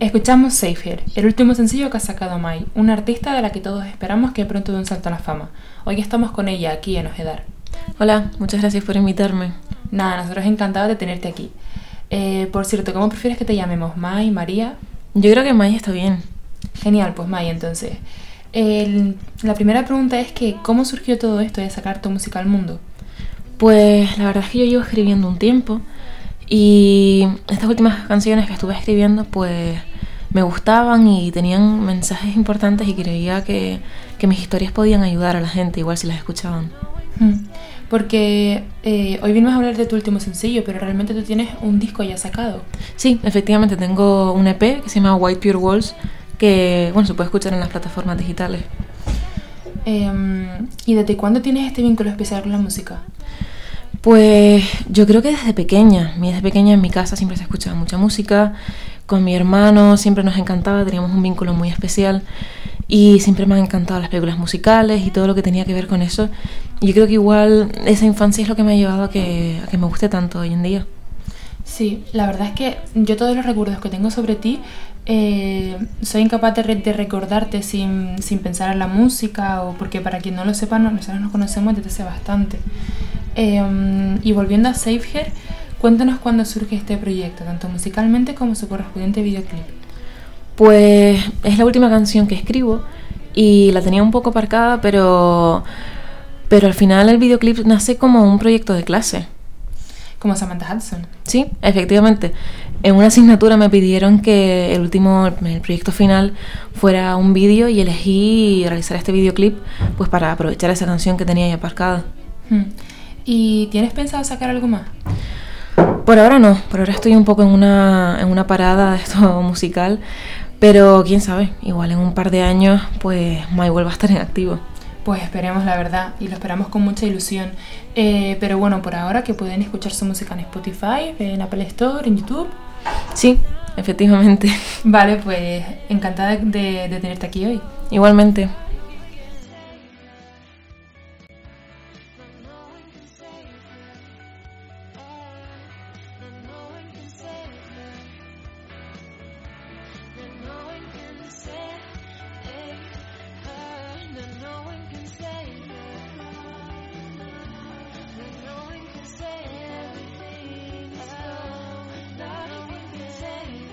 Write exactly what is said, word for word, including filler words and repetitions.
Escuchamos Safe Here, el último sencillo que ha sacado Mai, una artista de la que todos esperamos que pronto dé un salto a la fama. Hoy estamos con ella aquí en Ojedar. Hola, muchas gracias por invitarme. Nada, nosotros encantados de tenerte aquí. Eh, por cierto, ¿cómo prefieres que te llamemos? ¿Mai, María? Yo creo que Mai está bien. Genial, pues Mai, entonces. El, la primera pregunta es que, ¿cómo surgió todo esto de sacar tu música al mundo? Pues la verdad es que yo llevo escribiendo un tiempo y estas últimas canciones que estuve escribiendo pues me gustaban y tenían mensajes importantes y creía que, que mis historias podían ayudar a la gente igual si las escuchaban. Hmm. Porque eh, hoy vinimos a hablar de tu último sencillo, pero realmente tú tienes un disco ya sacado. Sí, efectivamente tengo un E P que se llama White Pure Walls que bueno, se puede escuchar en las plataformas digitales. Eh, ¿Y desde cuándo tienes este vínculo especial con la música? Pues yo creo que desde pequeña, desde pequeña en mi casa siempre se escuchaba mucha música, con mi hermano siempre nos encantaba, teníamos un vínculo muy especial y siempre me han encantado las películas musicales y todo lo que tenía que ver con eso. Y yo creo que igual esa infancia es lo que me ha llevado a que, a que me guste tanto hoy en día. Sí, la verdad es que yo todos los recuerdos que tengo sobre ti eh, soy incapaz de, re- de recordarte sin, sin pensar en la música, o porque para quien no lo sepa, no- nosotros nos conocemos desde hace bastante. Eh, y volviendo a Safe Here, cuéntanos cuándo surge este proyecto, tanto musicalmente como su correspondiente videoclip. Pues es la última canción que escribo y la tenía un poco aparcada, pero, pero al final el videoclip nace como un proyecto de clase. Como Samantha Hudson. Sí, efectivamente. En una asignatura me pidieron que el último, el proyecto final fuera un vídeo y elegí realizar este videoclip pues para aprovechar esa canción que tenía ahí aparcada. Hmm. ¿Y tienes pensado sacar algo más? Por ahora no, por ahora estoy un poco en una, en una parada de esto musical, pero quién sabe, igual en un par de años pues Mai vuelva a estar en activo. Pues esperemos, la verdad, y lo esperamos con mucha ilusión. Eh, pero bueno, por ahora que pueden escuchar su música en Spotify, en Apple Store, en YouTube. Sí, efectivamente. Vale, pues encantada de, de tenerte aquí hoy. Igualmente.